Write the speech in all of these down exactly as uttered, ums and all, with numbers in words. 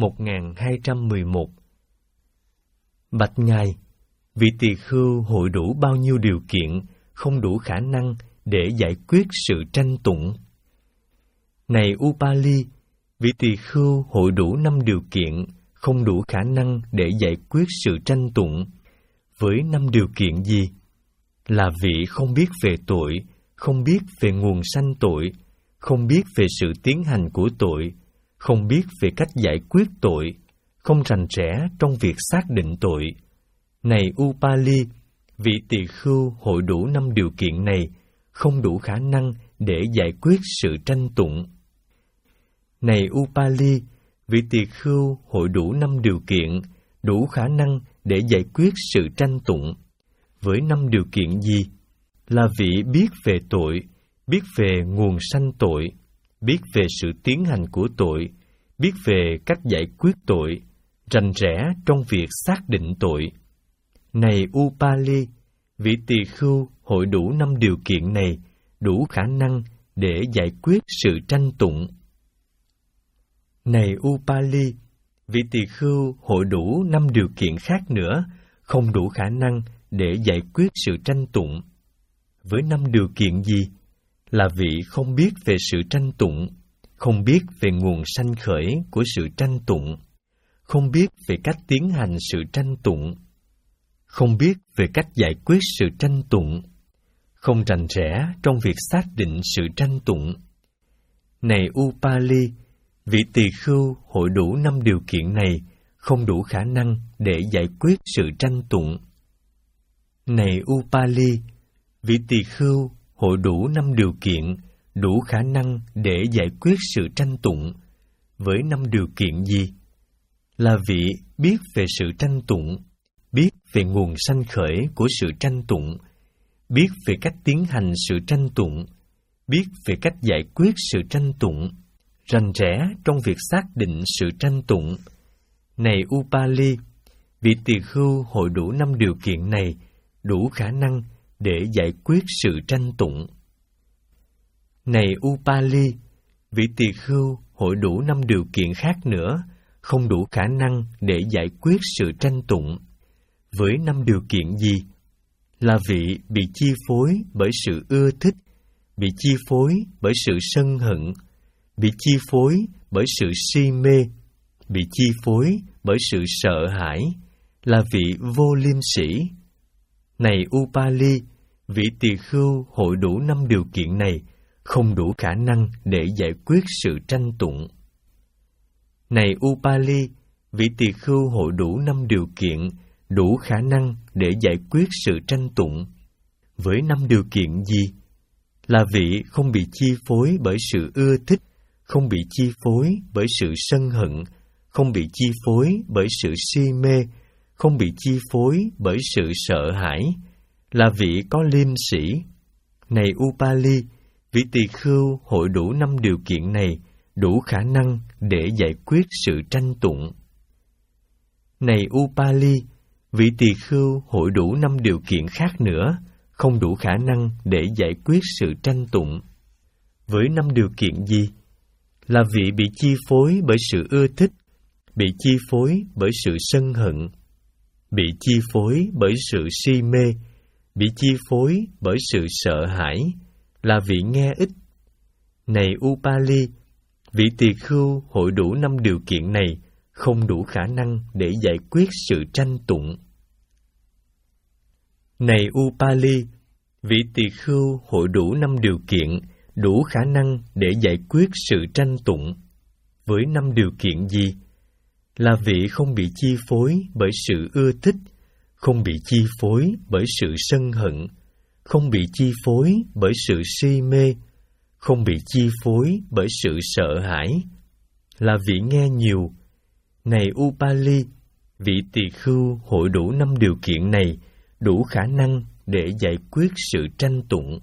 một nghìn hai trăm mười một. Bạch Ngài, vị tỳ khưu hội đủ bao nhiêu điều kiện không đủ khả năng để giải quyết sự tranh tụng? Này Upali, vị tỳ khưu hội đủ năm điều kiện không đủ khả năng để giải quyết sự tranh tụng. Với năm điều kiện gì? Là vị không biết về tội, không biết về nguồn sanh tội, không biết về sự tiến hành của tội, không biết về cách giải quyết tội, không rành rẽ trong việc xác định tội. Này Upali, vị tỳ khưu hội đủ năm điều kiện này không đủ khả năng để giải quyết sự tranh tụng. Này Upali, vị tỳ khưu hội đủ năm điều kiện đủ khả năng để giải quyết sự tranh tụng. Với năm điều kiện gì? Là vị biết về tội, biết về nguồn sanh tội, biết về sự tiến hành của tội, biết về cách giải quyết tội, rành rẽ trong việc xác định tội. Này Upali, vị tỳ khưu hội đủ năm điều kiện này đủ khả năng để giải quyết sự tranh tụng. Này Upali, vị tỳ khưu hội đủ năm điều kiện khác nữa không đủ khả năng để giải quyết sự tranh tụng. Với năm điều kiện gì? Là vị không biết về sự tranh tụng, không biết về nguồn sanh khởi của sự tranh tụng, không biết về cách tiến hành sự tranh tụng, không biết về cách giải quyết sự tranh tụng, không rành rẽ trong việc xác định sự tranh tụng. Này Upali, vị tỳ khưu hội đủ năm điều kiện này không đủ khả năng để giải quyết sự tranh tụng. Này Upali, vị tỳ khưu hội đủ năm điều kiện đủ khả năng để giải quyết sự tranh tụng. Với năm điều kiện gì? Là vị biết về sự tranh tụng, biết về nguồn sanh khởi của sự tranh tụng, biết về cách tiến hành sự tranh tụng, biết về cách giải quyết sự tranh tụng, rành rẽ trong việc xác định sự tranh tụng. Này Upali, vị tỳ khưu hội đủ năm điều kiện này đủ khả năng để giải quyết sự tranh tụng. Này Upali, vị tỳ khưu hội đủ năm điều kiện khác nữa không đủ khả năng để giải quyết sự tranh tụng. Với năm điều kiện gì? Là vị bị chi phối bởi sự ưa thích, bị chi phối bởi sự sân hận, bị chi phối bởi sự si mê, bị chi phối bởi sự sợ hãi, là vị vô liêm sỉ. Này Upali, vị tỳ khưu hội đủ năm điều kiện này không đủ khả năng để giải quyết sự tranh tụng. Này Upali, vị tỳ khưu hội đủ năm điều kiện đủ khả năng để giải quyết sự tranh tụng. Với năm điều kiện gì? Là vị không bị chi phối bởi sự ưa thích, không bị chi phối bởi sự sân hận, không bị chi phối bởi sự si mê, không bị chi phối bởi sự sợ hãi, là vị có liêm sỉ. Này Upali, vị tỳ khưu hội đủ năm điều kiện này đủ khả năng để giải quyết sự tranh tụng. Này Upali, vị tỳ khưu hội đủ năm điều kiện khác nữa không đủ khả năng để giải quyết sự tranh tụng. Với năm điều kiện gì? Là vị bị chi phối bởi sự ưa thích, bị chi phối bởi sự sân hận, bị chi phối bởi sự si mê, bị chi phối bởi sự sợ hãi, là vị nghe ít. Này Upali, vị tỳ khưu hội đủ năm điều kiện này không đủ khả năng để giải quyết sự tranh tụng. Này Upali, vị tỳ khưu hội đủ năm điều kiện đủ khả năng để giải quyết sự tranh tụng. Với năm điều kiện gì? Là vị không bị chi phối bởi sự ưa thích, không bị chi phối bởi sự sân hận, không bị chi phối bởi sự si mê, không bị chi phối bởi sự sợ hãi, là vị nghe nhiều. Này Upali, vị tỳ khưu hội đủ năm điều kiện này đủ khả năng để giải quyết sự tranh tụng.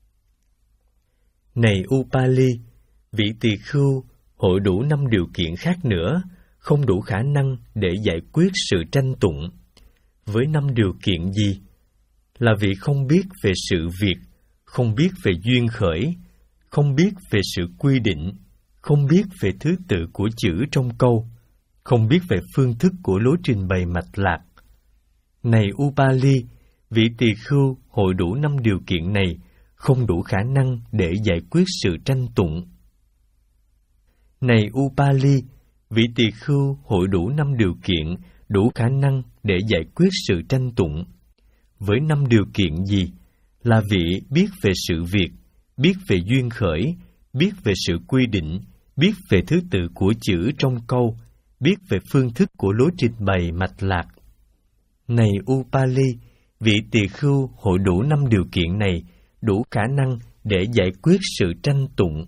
Này Upali, vị tỳ khưu hội đủ năm điều kiện khác nữa không đủ khả năng để giải quyết sự tranh tụng. Với năm điều kiện gì? Là vị không biết về sự việc, không biết về duyên khởi, không biết về sự quy định, không biết về thứ tự của chữ trong câu, không biết về phương thức của lối trình bày mạch lạc. Này Upali, vị tỳ khưu hội đủ năm điều kiện này không đủ khả năng để giải quyết sự tranh tụng. Này Upali, vị tỳ khưu hội đủ năm điều kiện đủ khả năng để giải quyết sự tranh tụng. Với năm điều kiện gì? Là vị biết về sự việc, biết về duyên khởi, biết về sự quy định, biết về thứ tự của chữ trong câu, biết về phương thức của lối trình bày mạch lạc. Này Upali, vị tỳ khưu hội đủ năm điều kiện này đủ khả năng để giải quyết sự tranh tụng.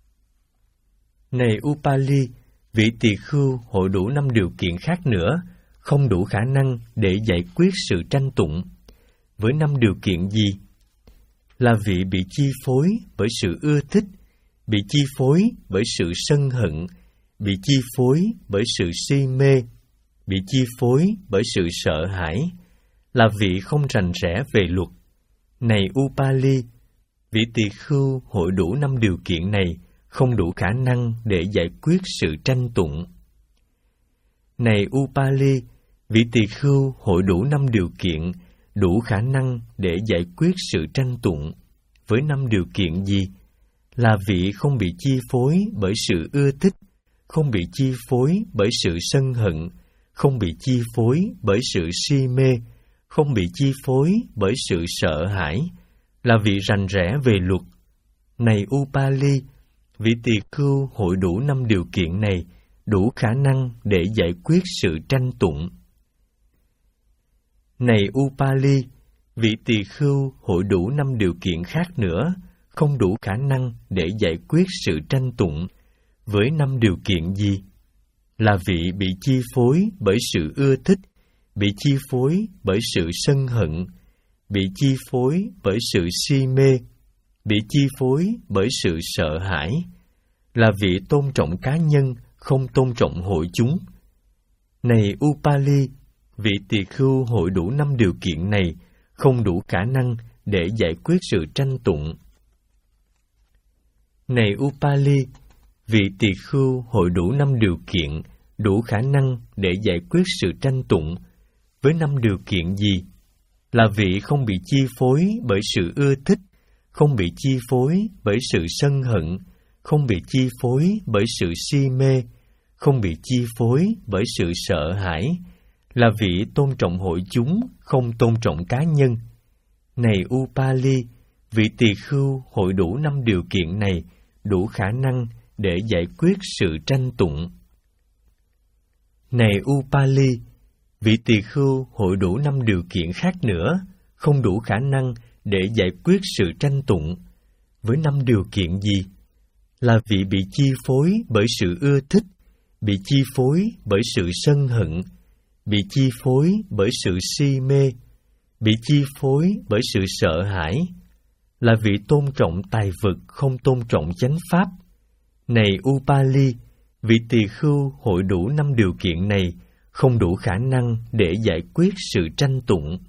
Này Upali, vị tỳ khưu hội đủ năm điều kiện khác nữa không đủ khả năng để giải quyết sự tranh tụng. Với năm điều kiện gì? Là vị bị chi phối bởi sự ưa thích, bị chi phối bởi sự sân hận, bị chi phối bởi sự si mê, bị chi phối bởi sự sợ hãi, là vị không rành rẽ về luật. Này Upali, vị tỳ khưu hội đủ năm điều kiện này không đủ khả năng để giải quyết sự tranh tụng. Này Upali, vị tỳ khưu hội đủ năm điều kiện đủ khả năng để giải quyết sự tranh tụng. Với năm điều kiện gì? Là vị không bị chi phối bởi sự ưa thích, không bị chi phối bởi sự sân hận, không bị chi phối bởi sự si mê, không bị chi phối bởi sự sợ hãi, là vị rành rẽ về luật. Này Upali, vị tỳ khưu hội đủ năm điều kiện này đủ khả năng để giải quyết sự tranh tụng. Này Upali, vị tỳ khưu hội đủ năm điều kiện khác nữa không đủ khả năng để giải quyết sự tranh tụng. Với năm điều kiện gì? Là vị bị chi phối bởi sự ưa thích, bị chi phối bởi sự sân hận, bị chi phối bởi sự si mê, bị chi phối bởi sự sợ hãi, là vị tôn trọng cá nhân, không tôn trọng hội chúng. Này Upali, vị tỳ khưu hội đủ năm điều kiện này không đủ khả năng để giải quyết sự tranh tụng. Này Upali, vị tỳ khưu hội đủ năm điều kiện đủ khả năng để giải quyết sự tranh tụng. Với năm điều kiện gì? Là vị không bị chi phối bởi sự ưa thích, không bị chi phối bởi sự sân hận, không bị chi phối bởi sự si mê, không bị chi phối bởi sự sợ hãi, là vị tôn trọng hội chúng, không tôn trọng cá nhân. Này Upali, vị tỳ khưu hội đủ năm điều kiện này đủ khả năng để giải quyết sự tranh tụng. Này Upali, vị tỳ khưu hội đủ năm điều kiện khác nữa không đủ khả năng để giải quyết sự tranh tụng. Với năm điều kiện gì? Là vị bị chi phối bởi sự ưa thích, bị chi phối bởi sự sân hận, bị chi phối bởi sự si mê, bị chi phối bởi sự sợ hãi, là vị tôn trọng tài vật, không tôn trọng chánh pháp. Này Upali, vị tỳ khưu hội đủ năm điều kiện này không đủ khả năng để giải quyết sự tranh tụng.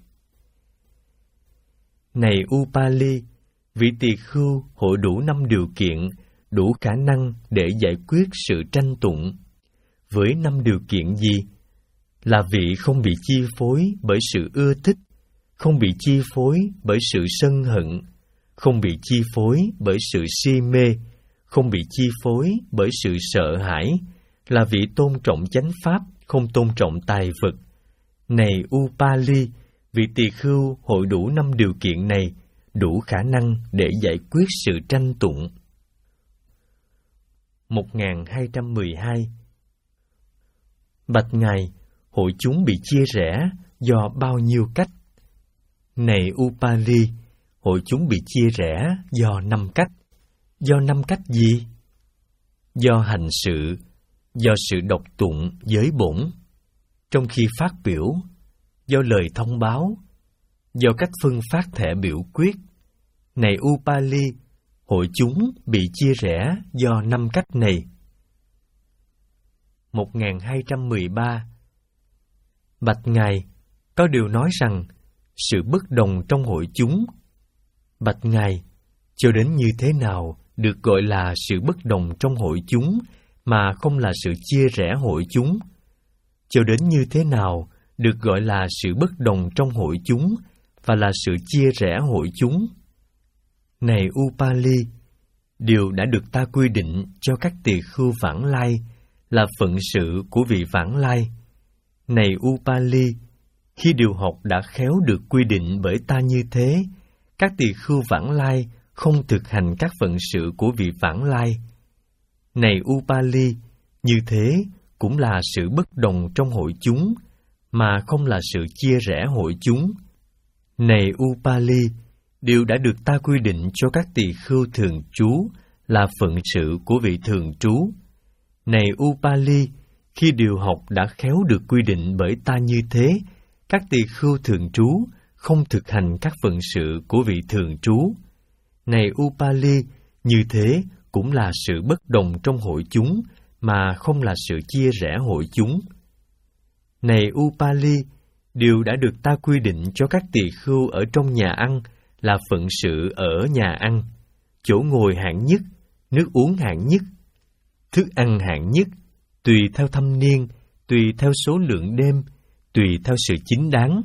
Này Upali, vị tỳ khưu hội đủ năm điều kiện đủ khả năng để giải quyết sự tranh tụng. Với năm điều kiện gì? Là vị không bị chi phối bởi sự ưa thích, không bị chi phối bởi sự sân hận, không bị chi phối bởi sự si mê, không bị chi phối bởi sự sợ hãi, là vị tôn trọng chánh pháp, không tôn trọng tài vật. Này Upali, vị tỳ khưu hội đủ năm điều kiện này đủ khả năng để giải quyết sự tranh tụng. một nghìn hai trăm mười hai. Bạch Ngài, hội chúng bị chia rẽ do bao nhiêu cách? Này Upali, hội chúng bị chia rẽ do năm cách. Do năm cách gì? Do hành sự, do sự đọc tụng giới bổn, trong khi phát biểu, do lời thông báo, do cách phân phát thẻ biểu quyết. Này Upali, hội chúng bị chia rẽ do năm cách này. một nghìn hai trăm mười ba. Bạch Ngài, có điều nói rằng sự bất đồng trong hội chúng. Bạch Ngài, cho đến như thế nào được gọi là sự bất đồng trong hội chúng mà không là sự chia rẽ hội chúng? cho đến như thế nào được gọi là sự bất đồng trong hội chúng và là sự chia rẽ hội chúng? Này Upali, điều đã được ta quy định cho các tỳ khưu vãng lai là phận sự của vị vãng lai. Này Upali, khi điều học đã khéo được quy định bởi ta như thế, các tỳ khưu vãng lai không thực hành các phận sự của vị vãng lai. Này Upali, như thế cũng là sự bất đồng trong hội chúng, mà không là sự chia rẽ hội chúng. Này Upali, điều đã được ta quy định cho các tỳ khưu thường trú là phận sự của vị thường trú. Này Upali, khi điều học đã khéo được quy định bởi ta như thế, các tỳ khưu thường trú không thực hành các phận sự của vị thường trú. Này Upali, như thế cũng là sự bất đồng trong hội chúng, mà không là sự chia rẽ hội chúng. Này Upali, điều đã được ta quy định cho các tỳ khưu ở trong nhà ăn là phận sự ở nhà ăn, chỗ ngồi hạng nhất, nước uống hạng nhất, thức ăn hạng nhất, tùy theo thâm niên, tùy theo số lượng đêm, tùy theo sự chính đáng.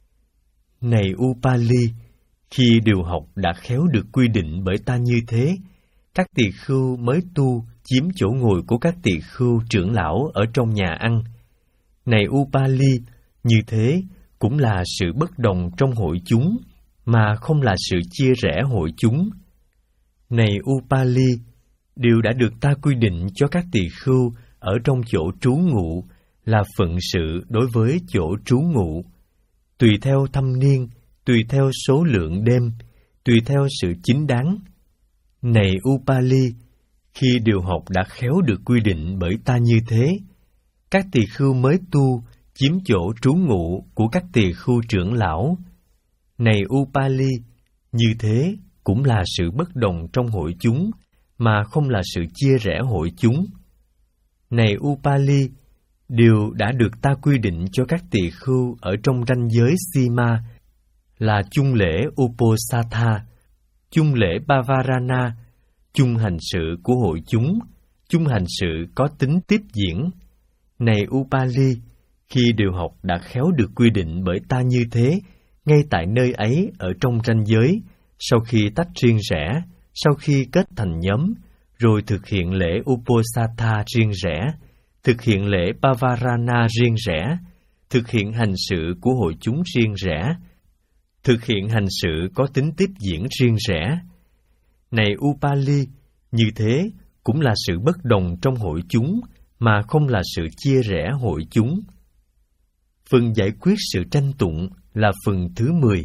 Này Upali, khi điều học đã khéo được quy định bởi ta như thế, các tỳ khưu mới tu chiếm chỗ ngồi của các tỳ khưu trưởng lão ở trong nhà ăn. Này Upali, như thế cũng là sự bất đồng trong hội chúng, mà không là sự chia rẽ hội chúng. Này Upali, điều đã được ta quy định cho các tỳ khưu ở trong chỗ trú ngụ là phận sự đối với chỗ trú ngụ, tùy theo thâm niên, tùy theo số lượng đêm, tùy theo sự chính đáng. Này Upali, khi điều học đã khéo được quy định bởi ta như thế, các tỳ khưu mới tu chiếm chỗ trú ngụ của các tỳ khưu trưởng lão. Này Upali, như thế cũng là sự bất đồng trong hội chúng, mà không là sự chia rẽ hội chúng. Này Upali, điều đã được ta quy định cho các tỳ khưu ở trong ranh giới Sima là chung lễ Uposatha, chung lễ Bavarana, chung hành sự của hội chúng, chung hành sự có tính tiếp diễn. Này Upali, khi điều học đã khéo được quy định bởi ta như thế, ngay tại nơi ấy ở trong ranh giới, sau khi tách riêng rẽ, sau khi kết thành nhóm, rồi thực hiện lễ Uposatha riêng rẽ, thực hiện lễ Bavarana riêng rẽ, thực hiện hành sự của hội chúng riêng rẽ, thực hiện hành sự có tính tiếp diễn riêng rẽ. Này Upali, như thế cũng là sự bất đồng trong hội chúng, mà không là sự chia rẽ hội chúng. Phần giải quyết sự tranh tụng là phần thứ mười.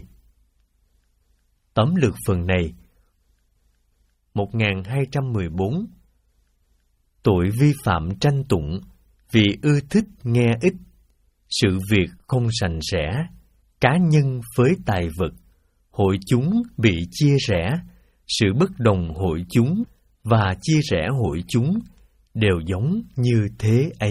Tóm lược phần này. một nghìn hai trăm mười bốn. Tội vi phạm tranh tụng vì ưa thích nghe ít, sự việc không sành sẻ, cá nhân với tài vật, hội chúng bị chia rẽ, sự bất đồng hội chúng và chia rẽ hội chúng đều giống như thế ấy.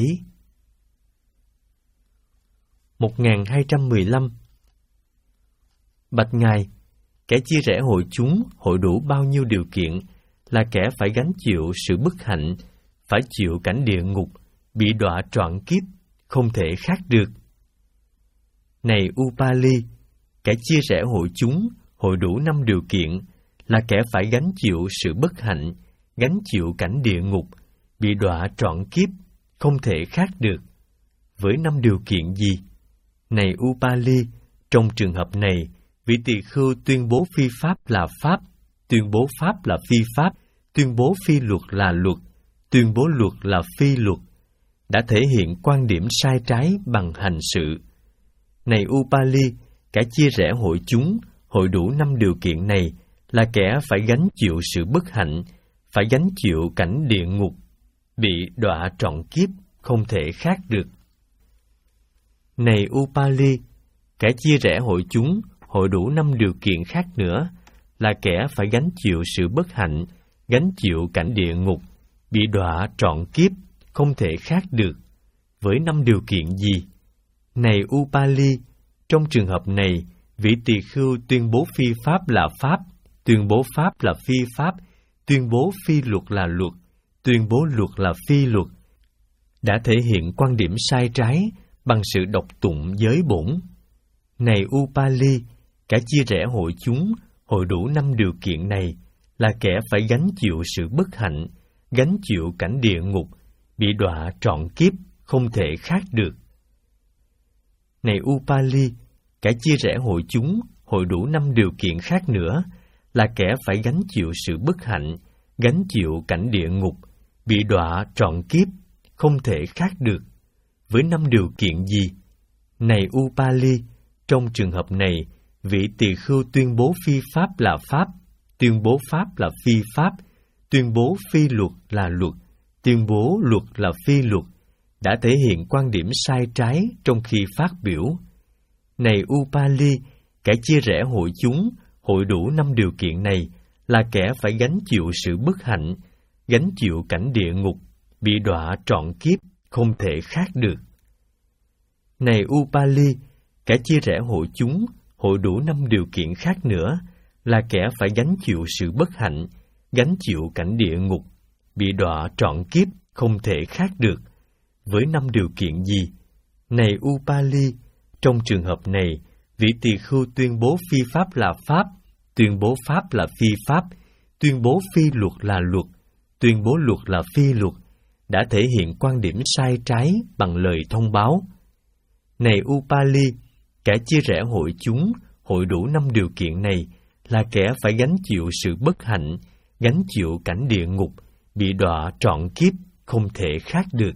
một nghìn hai trăm mười lăm. Bạch Ngài, kẻ chia rẽ hội chúng hội đủ bao nhiêu điều kiện là kẻ phải gánh chịu sự bất hạnh, phải chịu cảnh địa ngục, bị đọa trọn kiếp, không thể khác được. Này Upali, kẻ chia rẽ hội chúng hội đủ năm điều kiện là kẻ phải gánh chịu sự bất hạnh, gánh chịu cảnh địa ngục, bị đọa trọn kiếp, không thể khác được. Với năm điều kiện gì? Này Upali, trong trường hợp này, vị tỳ khưu tuyên bố phi pháp là pháp, tuyên bố pháp là phi pháp, tuyên bố phi luật là luật, tuyên bố luật là phi luật, đã thể hiện quan điểm sai trái bằng hành sự. Này Upali, kẻ chia rẽ hội chúng hội đủ năm điều kiện này là kẻ phải gánh chịu sự bất hạnh, phải gánh chịu cảnh địa ngục, bị đọa trọn kiếp, không thể khác được. Này Upali, kẻ chia rẽ hội chúng hội đủ năm điều kiện khác nữa là kẻ phải gánh chịu sự bất hạnh, gánh chịu cảnh địa ngục, bị đọa trọn kiếp, không thể khác được. Với năm điều kiện gì? Này Upali, trong trường hợp này, vị tỳ khưu tuyên bố phi pháp là pháp, tuyên bố pháp là phi pháp, tuyên bố phi luật là luật, tuyên bố luật là phi luật, đã thể hiện quan điểm sai trái bằng sự đọc tụng giới bổn. Này Upali, cả chia rẽ hội chúng, hội đủ năm điều kiện này, là kẻ phải gánh chịu sự bất hạnh, gánh chịu cảnh địa ngục, bị đọa trọn kiếp, không thể khác được. Này Upali, cả chia rẽ hội chúng, hội đủ năm điều kiện khác nữa, là kẻ phải gánh chịu sự bất hạnh, gánh chịu cảnh địa ngục, bị đọa trọn kiếp, không thể khác được. Với năm điều kiện gì? Này Upali, trong trường hợp này, vị tỳ khưu tuyên bố phi pháp là pháp, tuyên bố pháp là phi pháp, tuyên bố phi luật là luật, tuyên bố luật là phi luật, đã thể hiện quan điểm sai trái trong khi phát biểu. Này Upali, kẻ chia rẽ hội chúng, hội đủ năm điều kiện này, là kẻ phải gánh chịu sự bất hạnh, gánh chịu cảnh địa ngục, bị đọa trọn kiếp, không thể khác được. Này Upali, kẻ chia rẽ hội chúng, hội đủ năm điều kiện khác nữa, là kẻ phải gánh chịu sự bất hạnh, gánh chịu cảnh địa ngục, bị đọa trọn kiếp, không thể khác được. Với năm điều kiện gì? Này Upali, trong trường hợp này, vị tỳ khưu tuyên bố phi pháp là pháp, tuyên bố pháp là phi pháp, tuyên bố phi luật là luật, tuyên bố luật là phi luật, đã thể hiện quan điểm sai trái bằng lời thông báo. Này Upali, kẻ chia rẽ hội chúng, hội đủ năm điều kiện này, là kẻ phải gánh chịu sự bất hạnh, gánh chịu cảnh địa ngục, bị đọa trọn kiếp, không thể khác được.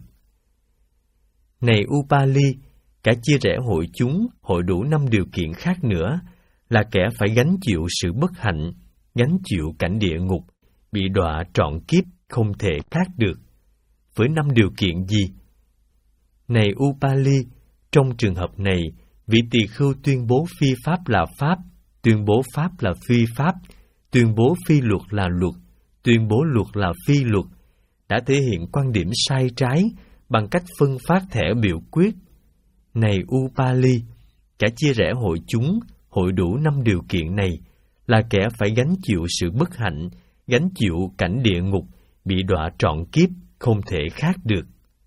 Này Upali, kẻ chia rẽ hội chúng, hội đủ năm điều kiện khác nữa, là kẻ phải gánh chịu sự bất hạnh, gánh chịu cảnh địa ngục, bị đọa trọn kiếp, không thể khác được. Với năm điều kiện gì? Này Upali, trong trường hợp này, vị tỳ khưu tuyên bố phi pháp là pháp, tuyên bố pháp là phi pháp, tuyên bố phi luật là luật, tuyên bố luật là phi luật, đã thể hiện quan điểm sai trái bằng cách phân phát thẻ biểu quyết. Này Upali, kẻ chia rẽ hội chúng, hội đủ năm điều kiện này, là kẻ phải gánh chịu sự bất hạnh, gánh chịu cảnh địa ngục, bị đọa trọn kiếp, không thể khác được.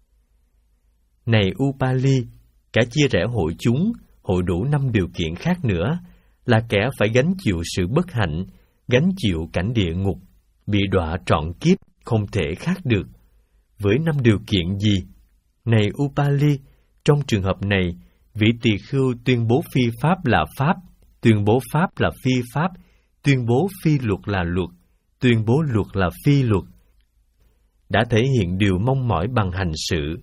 Này Upali, kẻ chia rẽ hội chúng, hội đủ năm điều kiện khác nữa, là kẻ phải gánh chịu sự bất hạnh, gánh chịu cảnh địa ngục, bị đọa trọn kiếp, không thể khác được. Với năm điều kiện gì? Này Upali, trong trường hợp này, vị tỳ khưu tuyên bố phi pháp là pháp, tuyên bố pháp là phi pháp, tuyên bố phi luật là luật, tuyên bố luật là phi luật, đã thể hiện điều mong mỏi bằng hành sự.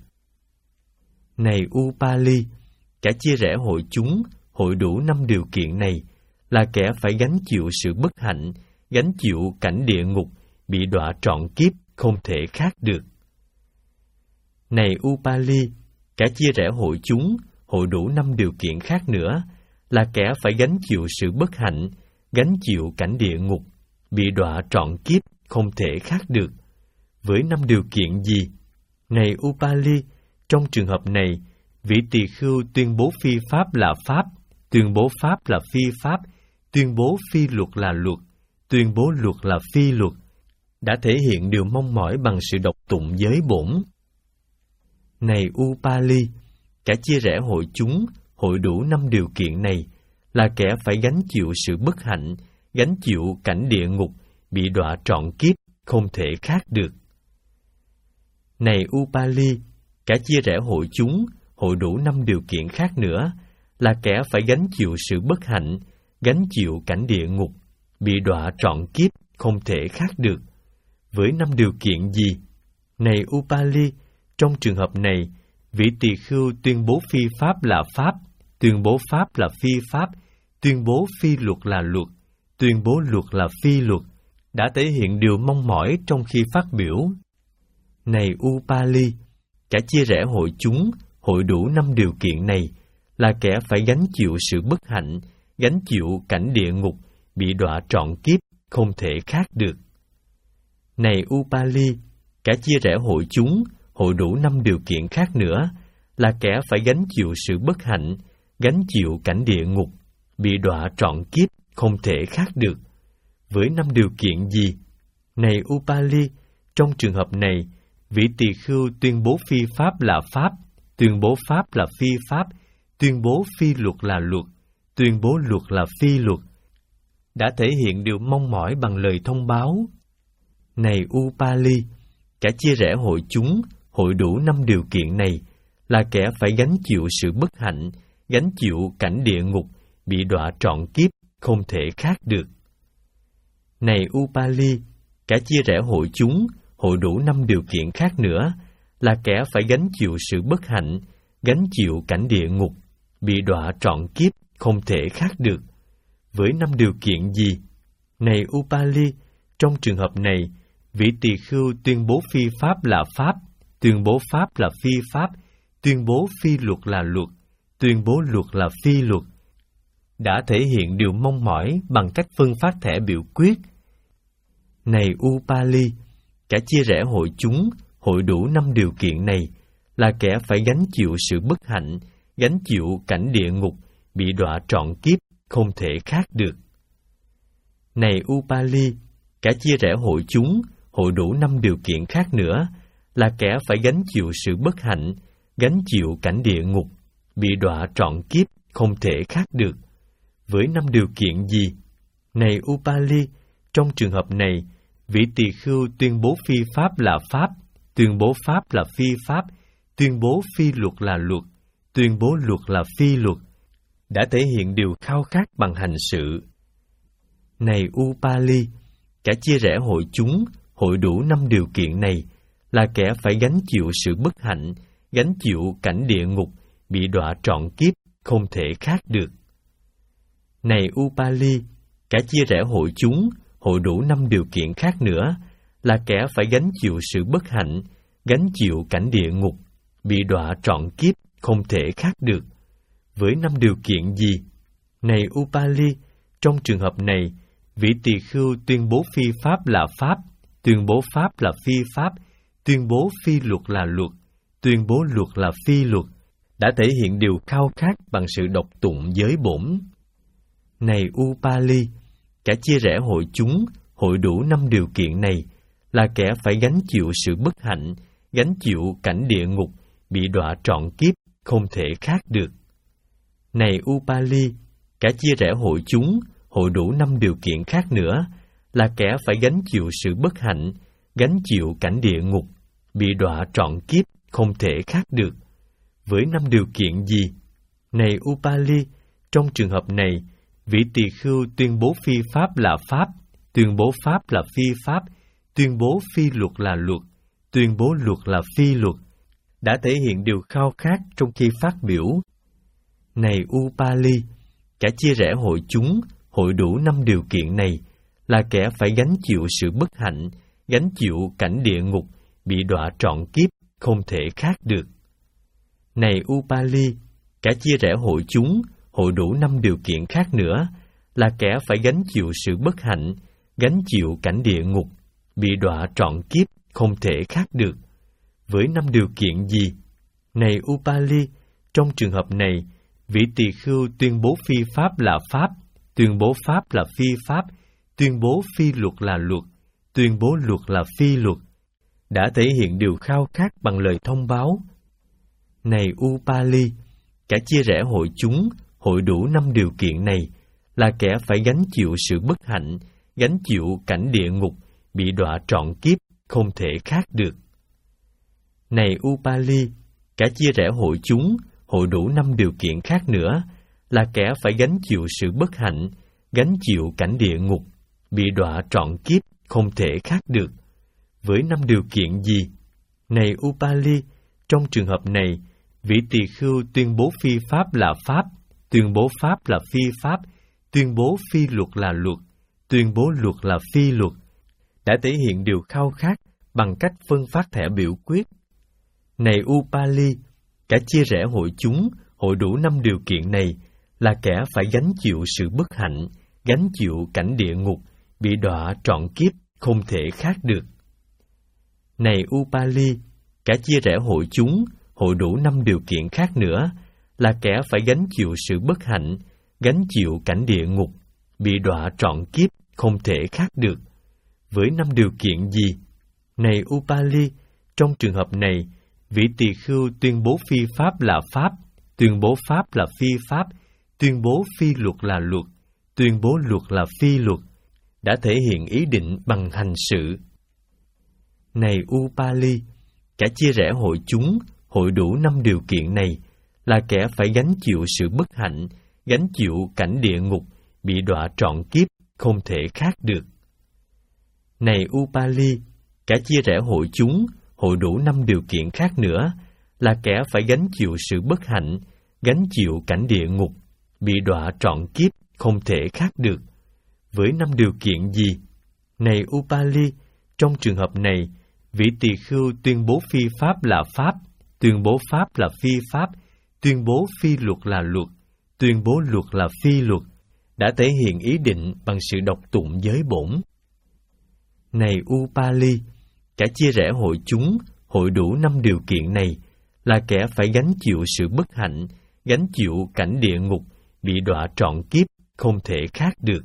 Này Upali, kẻ chia rẽ hội chúng, hội đủ năm điều kiện này, là kẻ phải gánh chịu sự bất hạnh, gánh chịu cảnh địa ngục, bị đọa trọn kiếp, không thể khác được. Này Upali, kẻ chia rẽ hội chúng, hội đủ năm điều kiện khác nữa, là kẻ phải gánh chịu sự bất hạnh, gánh chịu cảnh địa ngục, bị đọa trọn kiếp, không thể khác được. Với năm điều kiện gì? Này Upali, trong trường hợp này, vị tỳ khưu tuyên bố phi pháp là pháp, tuyên bố pháp là phi pháp, tuyên bố phi luật là luật, tuyên bố luật là phi luật, đã thể hiện điều mong mỏi bằng sự đọc tụng giới bổn. Này Upali, kẻ chia rẽ hội chúng, hội đủ năm điều kiện này, là kẻ phải gánh chịu sự bất hạnh, gánh chịu cảnh địa ngục, bị đọa trọn kiếp, không thể khác được. Này Upali, kẻ chia rẽ hội chúng, hội đủ năm điều kiện khác nữa, là kẻ phải gánh chịu sự bất hạnh, gánh chịu cảnh địa ngục, bị đọa trọn kiếp, không thể khác được. Với năm điều kiện gì? Này Upali, trong trường hợp này, vị tỳ khưu tuyên bố phi pháp là pháp, tuyên bố pháp là phi pháp, tuyên bố phi luật là luật, tuyên bố luật là phi luật, đã thể hiện điều mong mỏi trong khi phát biểu. Này Upali, kẻ chia rẽ hội chúng, hội đủ năm điều kiện này, là kẻ phải gánh chịu sự bất hạnh, gánh chịu cảnh địa ngục, bị đọa trọn kiếp, không thể khác được. Này Upali, kẻ chia rẽ hội chúng, hội đủ năm điều kiện khác nữa, là kẻ phải gánh chịu sự bất hạnh, gánh chịu cảnh địa ngục, bị đọa trọn kiếp, không thể khác được. Với năm điều kiện gì? Này Upali, trong trường hợp này, vị tỳ khưu tuyên bố phi pháp là pháp, tuyên bố pháp là phi pháp, tuyên bố phi luật là luật, tuyên bố luật là phi luật, đã thể hiện điều mong mỏi bằng lời thông báo. Này Upali, cả chia rẽ hội chúng, hội đủ năm điều kiện này, là kẻ phải gánh chịu sự bất hạnh, gánh chịu cảnh địa ngục, bị đọa trọn kiếp, không thể khác được. Này Upali, cả chia rẽ hội chúng, hội đủ năm điều kiện khác nữa, là kẻ phải gánh chịu sự bất hạnh, gánh chịu cảnh địa ngục, bị đọa trọn kiếp, không thể khác được. Với năm điều kiện gì? Này Upali, trong trường hợp này, vị tỳ khưu tuyên bố phi pháp là pháp, tuyên bố pháp là phi pháp, tuyên bố phi luật là luật, tuyên bố luật là phi luật, đã thể hiện điều mong mỏi bằng cách phân phát thẻ biểu quyết. Này Upali, cả chia rẽ hội chúng, hội đủ năm điều kiện này, là kẻ phải gánh chịu sự bất hạnh, gánh chịu cảnh địa ngục, bị đọa trọn kiếp, không thể khác được. Này Upali, cả chia rẽ hội chúng, hội đủ năm điều kiện khác nữa, là kẻ phải gánh chịu sự bất hạnh, gánh chịu cảnh địa ngục, bị đọa trọn kiếp, không thể khác được. Với năm điều kiện gì? Này Upali, trong trường hợp này, vị tỳ khưu tuyên bố phi pháp là pháp, tuyên bố pháp là phi pháp, tuyên bố phi luật là luật, tuyên bố luật là phi luật, đã thể hiện điều khao khát bằng hành sự. Này Upali, cả chia rẽ hội chúng, hội đủ năm điều kiện này, là kẻ phải gánh chịu sự bất hạnh, gánh chịu cảnh địa ngục, bị đọa trọn kiếp, không thể khác được. Này Upali, cả chia rẽ hội chúng, hội đủ năm điều kiện khác nữa, là kẻ phải gánh chịu sự bất hạnh, gánh chịu cảnh địa ngục, bị đọa trọn kiếp, không thể khác được. Với năm điều kiện gì? Này Upali, trong trường hợp này, vị tỳ khưu tuyên bố phi pháp là pháp, tuyên bố pháp là phi pháp, tuyên bố phi luật là luật, tuyên bố luật là phi luật, đã thể hiện điều khao khát bằng sự đọc tụng giới bổn. Này Upali, cả chia rẽ hội chúng, hội đủ năm điều kiện này, là kẻ phải gánh chịu sự bất hạnh, gánh chịu cảnh địa ngục, bị đọa trọn kiếp, không thể khác được. Này Upali, cả chia rẽ hội chúng, hội đủ năm điều kiện khác nữa, là kẻ phải gánh chịu sự bất hạnh, gánh chịu cảnh địa ngục, bị đọa trọn kiếp, không thể khác được. Với năm điều kiện gì? Này Upali, trong trường hợp này, vị tỳ khưu tuyên bố phi pháp là pháp, tuyên bố pháp là phi pháp, tuyên bố phi luật là luật, tuyên bố luật là phi luật, đã thể hiện điều khao khát trong khi phát biểu. Này Upali, cả chia rẽ hội chúng, hội đủ năm điều kiện này, là kẻ phải gánh chịu sự bất hạnh, gánh chịu cảnh địa ngục, bị đọa trọn kiếp, không thể khác được. Này Upali, cả chia rẽ hội chúng, hội đủ năm điều kiện khác nữa, là kẻ phải gánh chịu sự bất hạnh, gánh chịu cảnh địa ngục, bị đọa trọn kiếp, không thể khác được. Với năm điều kiện gì? Này Upali, trong trường hợp này, vị tỳ khưu tuyên bố phi pháp là pháp, tuyên bố pháp là phi pháp, tuyên bố phi luật là luật, tuyên bố luật là phi luật, đã thể hiện điều khao khát bằng lời thông báo. Này Upali, cả chia rẽ hội chúng, hội đủ năm điều kiện này, là kẻ phải gánh chịu sự bất hạnh, gánh chịu cảnh địa ngục, bị đọa trọn kiếp, không thể khác được. Này Upali, cả chia rẽ hội chúng, hội đủ năm điều kiện khác nữa, là kẻ phải gánh chịu sự bất hạnh, gánh chịu cảnh địa ngục, bị đọa trọn kiếp, không thể khác được. Với năm điều kiện gì? Này Upali, trong trường hợp này, vị tỳ khưu tuyên bố phi pháp là pháp, tuyên bố pháp là phi pháp, tuyên bố phi luật là luật, tuyên bố luật là phi luật, đã thể hiện điều khao khát bằng cách phân phát thẻ biểu quyết. Này Upali, cả chia rẽ hội chúng, hội đủ năm điều kiện này, là kẻ phải gánh chịu sự bất hạnh, gánh chịu cảnh địa ngục, bị đọa trọn kiếp, không thể khác được. Này Upali, cả chia rẽ hội chúng, hội đủ năm điều kiện khác nữa, là kẻ phải gánh chịu sự bất hạnh, gánh chịu cảnh địa ngục, bị đọa trọn kiếp, không thể khác được. Với năm điều kiện gì? Này Upali, trong trường hợp này, vị tỳ khưu tuyên bố phi pháp là pháp, tuyên bố pháp là phi pháp, tuyên bố phi luật là luật, tuyên bố luật là phi luật, đã thể hiện ý định bằng hành sự. Này Upali, cả chia rẽ hội chúng, hội đủ năm điều kiện này, là kẻ phải gánh chịu sự bất hạnh, gánh chịu cảnh địa ngục, bị đọa trọn kiếp, không thể khác được. Này Upali, cả chia rẽ hội chúng, hội đủ năm điều kiện khác nữa, là kẻ phải gánh chịu sự bất hạnh, gánh chịu cảnh địa ngục, bị đọa trọn kiếp, không thể khác được. Với năm điều kiện gì? Này Upali, trong trường hợp này, vị tỳ khưu tuyên bố phi pháp là pháp, tuyên bố pháp là phi pháp, tuyên bố phi luật là luật, tuyên bố luật là phi luật, đã thể hiện ý định bằng sự đọc tụng giới bổn. Này Upali, cả chia rẽ hội chúng, hội đủ năm điều kiện này, là kẻ phải gánh chịu sự bất hạnh, gánh chịu cảnh địa ngục, bị đọa trọn kiếp, không thể khác được.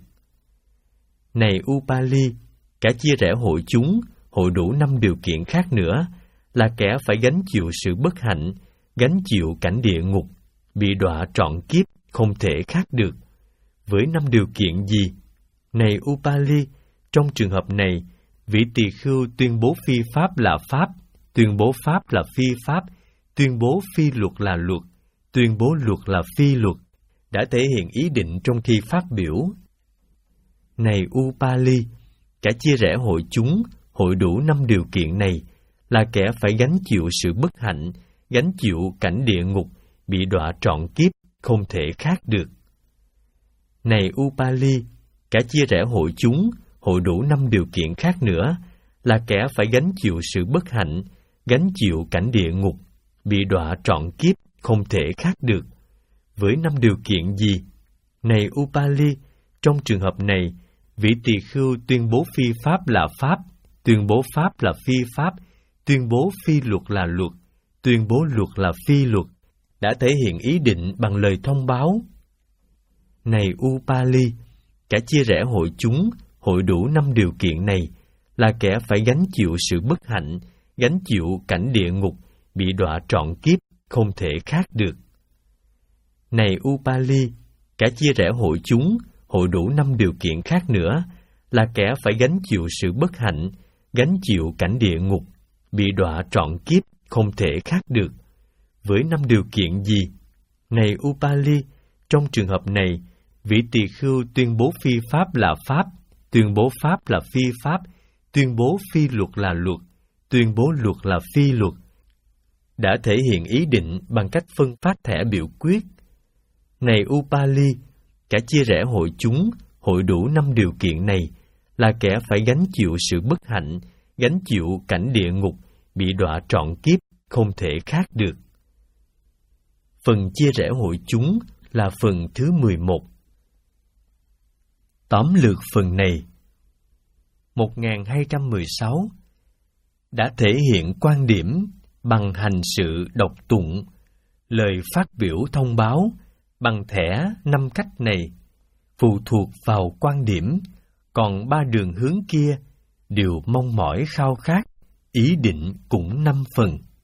Này Upali, cả chia rẽ hội chúng, hội đủ năm điều kiện khác nữa, là kẻ phải gánh chịu sự bất hạnh, gánh chịu cảnh địa ngục, bị đọa trọn kiếp, không thể khác được. Với năm điều kiện gì? Này Upali, trong trường hợp này, vị tỳ khưu tuyên bố phi pháp là pháp, tuyên bố pháp là phi pháp, tuyên bố phi luật là luật, tuyên bố luật là phi luật, đã thể hiện ý định trong khi phát biểu. Này Upali, cả chia rẽ hội chúng, hội đủ năm điều kiện này, là kẻ phải gánh chịu sự bất hạnh, gánh chịu cảnh địa ngục, bị đọa trọn kiếp, không thể khác được. Này Upali, cả chia rẽ hội chúng, hội đủ năm điều kiện khác nữa, là kẻ phải gánh chịu sự bất hạnh, gánh chịu cảnh địa ngục, bị đọa trọn kiếp, không thể khác được. Với năm điều kiện gì? Này Upali, trong trường hợp này, vị tỳ khưu tuyên bố phi pháp là pháp, tuyên bố pháp là phi pháp, tuyên bố phi luật là luật, tuyên bố luật là phi luật, đã thể hiện ý định bằng lời thông báo. Này Upali, cả chia rẽ hội chúng, hội đủ năm điều kiện này, là kẻ phải gánh chịu sự bất hạnh, gánh chịu cảnh địa ngục, bị đọa trọn kiếp, không thể khác được. Này Upali, cả chia rẽ hội chúng, hội đủ năm điều kiện khác nữa, là kẻ phải gánh chịu sự bất hạnh, gánh chịu cảnh địa ngục, bị đọa trọn kiếp, không thể khác được. Với năm điều kiện gì? Này Upali, trong trường hợp này, vị tỳ khưu tuyên bố phi pháp là pháp, tuyên bố pháp là phi pháp, tuyên bố phi luật là luật, tuyên bố luật là phi luật, đã thể hiện ý định bằng cách phân phát thẻ biểu quyết. Này Upali, cả chia rẽ hội chúng, hội đủ năm điều kiện này, là kẻ phải gánh chịu sự bất hạnh, gánh chịu cảnh địa ngục, bị đọa trọn kiếp, không thể khác được. Phần chia rẽ hội chúng là phần thứ mười một. Tóm lược phần này. một nghìn hai trăm mười sáu đã thể hiện quan điểm bằng hành sự đọc tụng, lời phát biểu thông báo bằng thẻ năm cách này phụ thuộc vào quan điểm, còn ba đường hướng kia đều mong mỏi khao khát, ý định cũng năm phần.